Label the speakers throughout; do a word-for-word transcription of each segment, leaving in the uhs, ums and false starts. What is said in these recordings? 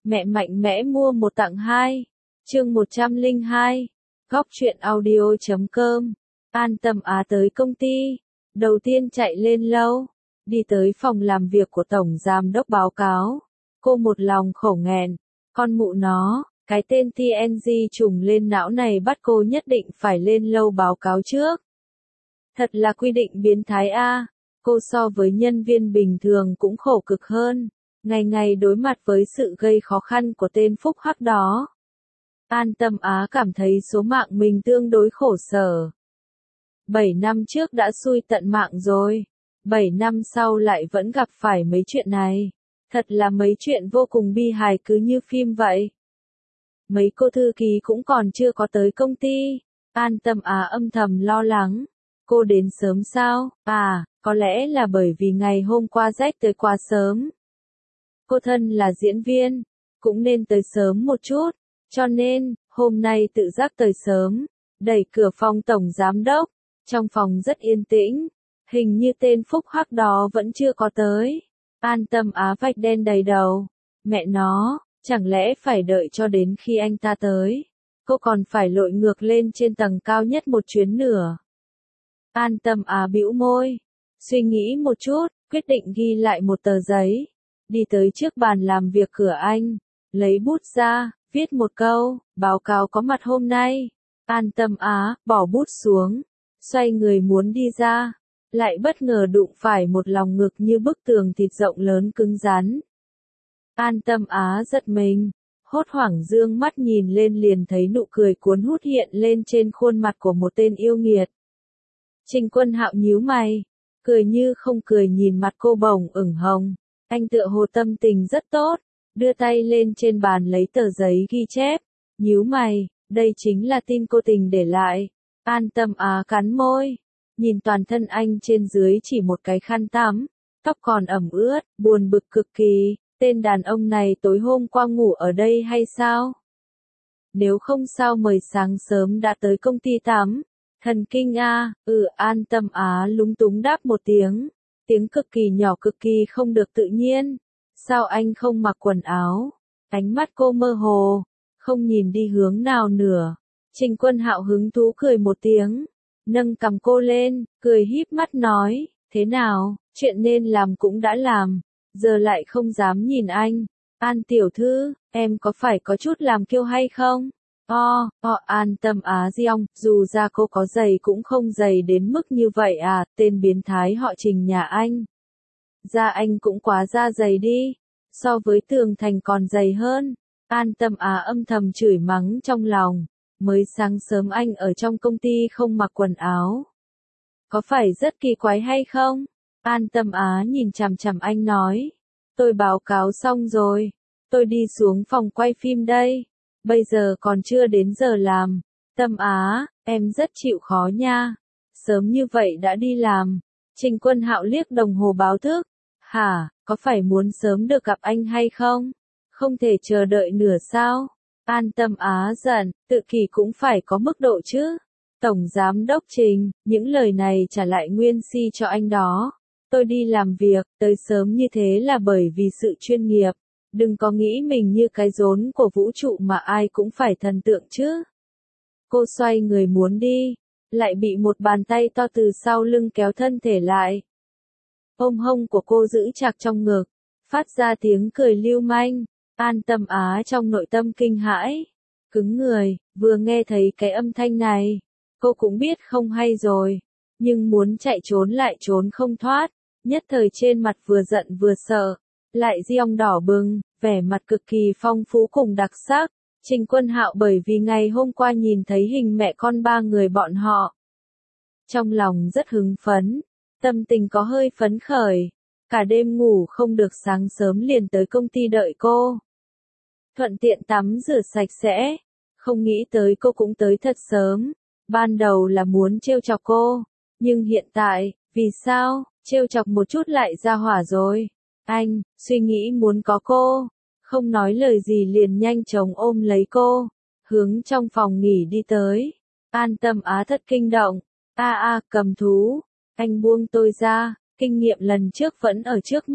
Speaker 1: Mẹ mạnh mẽ mua một tặng hai. Chương một trăm lẻ hai. Góc truyện audio chấm com. An Tâm Á tới công ty. Đầu tiên chạy lên lâu. Đi tới phòng làm việc của Tổng Giám đốc báo cáo. Cô một lòng khổ nghẹn. Con mụ nó, cái tên tê en giê trùng lên não này bắt cô nhất định phải lên lâu báo cáo trước. Thật là quy định biến thái a. Cô so với nhân viên bình thường cũng khổ cực hơn. Ngày ngày đối mặt với sự gây khó khăn của tên phúc hắc đó. An Tâm Á cảm thấy số mạng mình tương đối khổ sở. Bảy năm trước đã xui tận mạng rồi. Bảy năm sau lại vẫn gặp phải mấy chuyện này. Thật là mấy chuyện vô cùng bi hài cứ như phim vậy. Mấy cô thư ký cũng còn chưa có tới công ty. An Tâm Á âm thầm lo lắng. Cô đến sớm sao? À, có lẽ là bởi vì ngày hôm qua Jack tới quá sớm. Cô thân là diễn viên, cũng nên tới sớm một chút. Cho nên, hôm nay tự giác tới sớm. Đẩy cửa phòng tổng giám đốc. Trong phòng rất yên tĩnh. Hình như tên phúc hắc đó vẫn chưa có tới. An Tâm Á vạch đen đầy đầu. Mẹ nó, chẳng lẽ phải đợi cho đến khi anh ta tới. Cô còn phải lội ngược lên trên tầng cao nhất một chuyến nữa. An Tâm Á bĩu môi. Suy nghĩ một chút, quyết định ghi lại một tờ giấy. Đi tới trước bàn làm việc cửa anh. Lấy bút ra, viết một câu, báo cáo có mặt hôm nay. An Tâm Á, bỏ bút xuống. Xoay người muốn đi ra. Lại bất ngờ đụng phải một lòng ngực như bức tường thịt rộng lớn cứng rắn. An Tâm Á giật mình. Hốt hoảng dương mắt nhìn lên liền thấy nụ cười cuốn hút hiện lên trên khuôn mặt của một tên yêu nghiệt. Trình Quân Hạo nhíu mày. Cười như không cười nhìn mặt cô bồng ửng hồng. Anh tựa hồ tâm tình rất tốt. Đưa tay lên trên bàn lấy tờ giấy ghi chép. Nhíu mày, đây chính là tin cô tình để lại. An Tâm Á cắn môi. Nhìn toàn thân anh trên dưới chỉ một cái khăn tắm. Tóc còn ẩm ướt, buồn bực cực kỳ. Tên đàn ông này tối hôm qua ngủ ở đây hay sao? Nếu không sao mời sáng sớm đã tới công ty tắm. Thần kinh a. Ừ, An Tâm Á lúng túng đáp một tiếng. Tiếng cực kỳ nhỏ cực kỳ không được tự nhiên. Sao anh không mặc quần áo? Ánh mắt cô mơ hồ. Không nhìn đi hướng nào nữa. Trình Quân Hạo hứng thú cười một tiếng. Nâng cằm cô lên, cười híp mắt nói. Thế nào, chuyện nên làm cũng đã làm. Giờ lại không dám nhìn anh. An tiểu thư, em có phải có chút làm kiêu hay không? O, o An Tâm Á giong, dù ra cô có dày cũng không dày đến mức như vậy à, tên biến thái họ Trình nhà anh. Da anh cũng quá da dày đi, so với Tường Thành còn dày hơn. An Tâm Á âm thầm chửi mắng trong lòng, mới sáng sớm anh ở trong công ty không mặc quần áo. Có phải rất kỳ quái hay không? An Tâm Á nhìn chằm chằm anh nói, tôi báo cáo xong rồi, tôi đi xuống phòng quay phim đây. Bây giờ còn chưa đến giờ làm. Tâm Á, em rất chịu khó nha. Sớm như vậy đã đi làm. Trình Quân Hạo liếc đồng hồ báo thức. Hả, có phải muốn sớm được gặp anh hay không? Không thể chờ đợi nửa sao? An Tâm Á giận, tự kỷ cũng phải có mức độ chứ. Tổng Giám đốc Trình, những lời này trả lại nguyên si cho anh đó. Tôi đi làm việc, tới sớm như thế là bởi vì sự chuyên nghiệp. Đừng có nghĩ mình như cái rốn của vũ trụ mà ai cũng phải thần tượng chứ. Cô xoay người muốn đi, lại bị một bàn tay to từ sau lưng kéo thân thể lại. Ôm hông của cô giữ chặt trong ngực, phát ra tiếng cười lưu manh. An Tâm Á trong nội tâm kinh hãi, cứng người, vừa nghe thấy cái âm thanh này. Cô cũng biết không hay rồi, nhưng muốn chạy trốn lại trốn không thoát, nhất thời trên mặt vừa giận vừa sợ. Lại giong đỏ bừng, vẻ mặt cực kỳ phong phú cùng đặc sắc. Trình Quân Hạo bởi vì ngày hôm qua nhìn thấy hình mẹ con ba người bọn họ. Trong lòng rất hứng phấn, tâm tình có hơi phấn khởi. Cả đêm ngủ không được sáng sớm liền tới công ty đợi cô. Thuận tiện tắm rửa sạch sẽ. Không nghĩ tới cô cũng tới thật sớm. Ban đầu là muốn trêu chọc cô. Nhưng hiện tại, vì sao, trêu chọc một chút lại ra hỏa rồi. Anh, suy nghĩ muốn có cô, không nói lời gì liền nhanh chóng ôm lấy cô, hướng trong phòng nghỉ đi tới. An Tâm Á thật kinh động, a a cầm thú, anh buông tôi ra, kinh nghiệm lần trước vẫn ở trước mắt,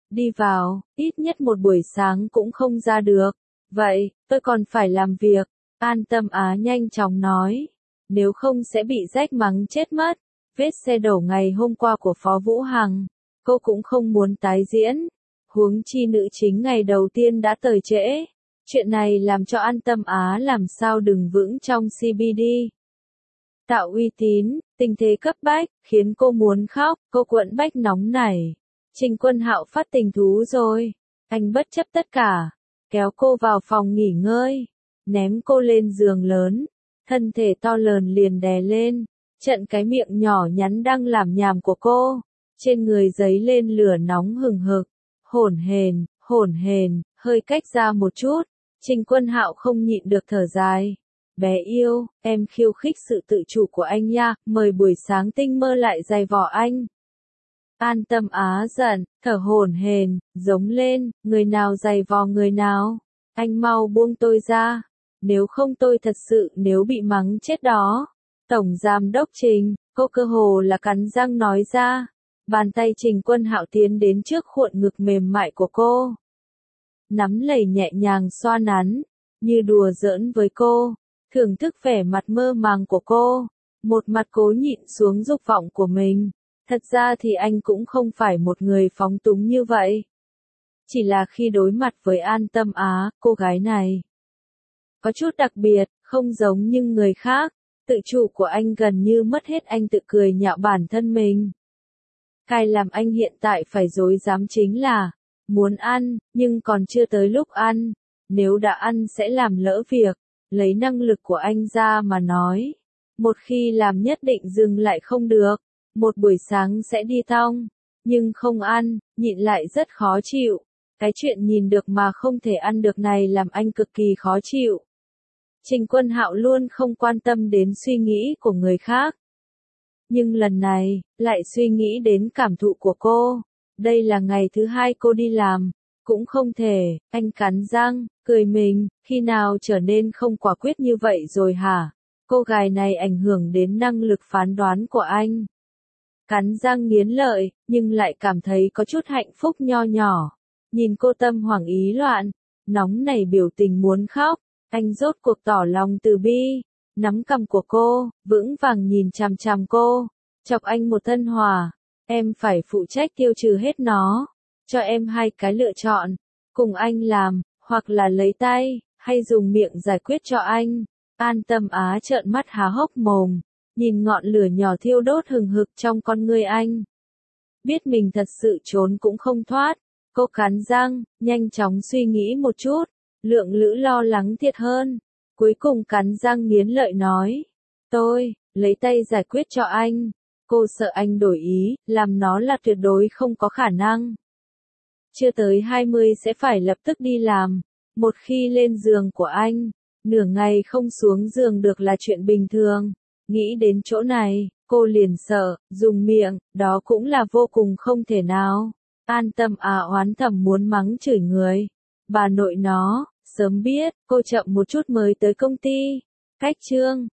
Speaker 1: Đi vào, ít nhất một buổi sáng cũng không ra được. Vậy, tôi còn phải làm việc. An Tâm Á nhanh chóng nói. Nếu không sẽ bị rách mắng chết mất. Vết xe đổ ngày hôm qua của Phó Vũ Hằng. Cô cũng không muốn tái diễn. Huống chi nữ chính ngày đầu tiên đã tới trễ. Chuyện này làm cho An Tâm Á làm sao đừng vững trong xê bê đê. Tạo uy tín, tình thế cấp bách, khiến cô muốn khóc, cô quẫn bách nóng nảy. Trình Quân Hạo phát tình thú rồi. Anh bất chấp tất cả, kéo cô vào phòng nghỉ ngơi, ném cô lên giường lớn, thân thể to lớn liền đè lên, trận cái miệng nhỏ nhắn đang làm nhảm của cô, trên người giấy lên lửa nóng hừng hực, hổn hển, hổn hển, hơi cách ra một chút, Trình Quân Hạo không nhịn được thở dài. Bé yêu, em khiêu khích sự tự chủ của anh nha, mời buổi sáng tinh mơ lại giày vò anh. An Tâm Á giận, thở hổn hển, giống lên, người nào giày vò người nào, anh mau buông tôi ra, nếu không tôi thật sự nếu bị mắng chết đó. Tổng Giám đốc Trình, cô cơ hồ là cắn răng nói ra, bàn tay Trình Quân Hạo tiến đến trước khuôn ngực mềm mại của cô. Nắm lấy nhẹ nhàng xoa nắn, như đùa giỡn với cô, thưởng thức vẻ mặt mơ màng của cô, một mặt cố nhịn xuống dục vọng của mình. Thật ra thì anh cũng không phải một người phóng túng như vậy. Chỉ là khi đối mặt với An Tâm Á, cô gái này có chút đặc biệt, không giống như người khác, tự chủ của anh gần như mất hết, anh tự cười nhạo bản thân mình. Cái làm anh hiện tại phải dối dám chính là, muốn ăn, nhưng còn chưa tới lúc ăn, nếu đã ăn sẽ làm lỡ việc, lấy năng lực của anh ra mà nói. Một khi làm nhất định dừng lại không được. Một buổi sáng sẽ đi thong, nhưng không ăn, nhịn lại rất khó chịu. Cái chuyện nhìn được mà không thể ăn được này làm anh cực kỳ khó chịu. Trình Quân Hạo luôn không quan tâm đến suy nghĩ của người khác. Nhưng lần này, lại suy nghĩ đến cảm thụ của cô. Đây là ngày thứ hai cô đi làm, cũng không thể, anh cắn răng, cười mình, khi nào trở nên không quả quyết như vậy rồi hả? Cô gái này ảnh hưởng đến năng lực phán đoán của anh. Cắn răng nghiến lợi, nhưng lại cảm thấy có chút hạnh phúc nho nhỏ. Nhìn cô tâm hoảng ý loạn, nóng nảy biểu tình muốn khóc, anh rốt cuộc tỏ lòng từ bi, nắm cằm của cô, vững vàng nhìn chằm chằm cô, chọc anh một thân hỏa, em phải phụ trách tiêu trừ hết nó, cho em hai cái lựa chọn, cùng anh làm, hoặc là lấy tay, hay dùng miệng giải quyết cho anh. An Tâm Á trợn mắt há hốc mồm. Nhìn ngọn lửa nhỏ thiêu đốt hừng hực trong con ngươi anh. Biết mình thật sự trốn cũng không thoát, cô cắn răng, nhanh chóng suy nghĩ một chút, lượng lữ lo lắng thiệt hơn. Cuối cùng cắn răng nghiến lợi nói, tôi, lấy tay giải quyết cho anh. Cô sợ anh đổi ý, làm nó là tuyệt đối không có khả năng. Chưa tới hai mươi sẽ phải lập tức đi làm, một khi lên giường của anh, nửa ngày không xuống giường được là chuyện bình thường. Nghĩ đến chỗ này, cô liền sợ, dùng miệng, đó cũng là vô cùng không thể nào. An Tâm Á oán thầm muốn mắng chửi người. Bà nội nó, sớm biết, cô chậm một chút mới tới công ty. Cách chương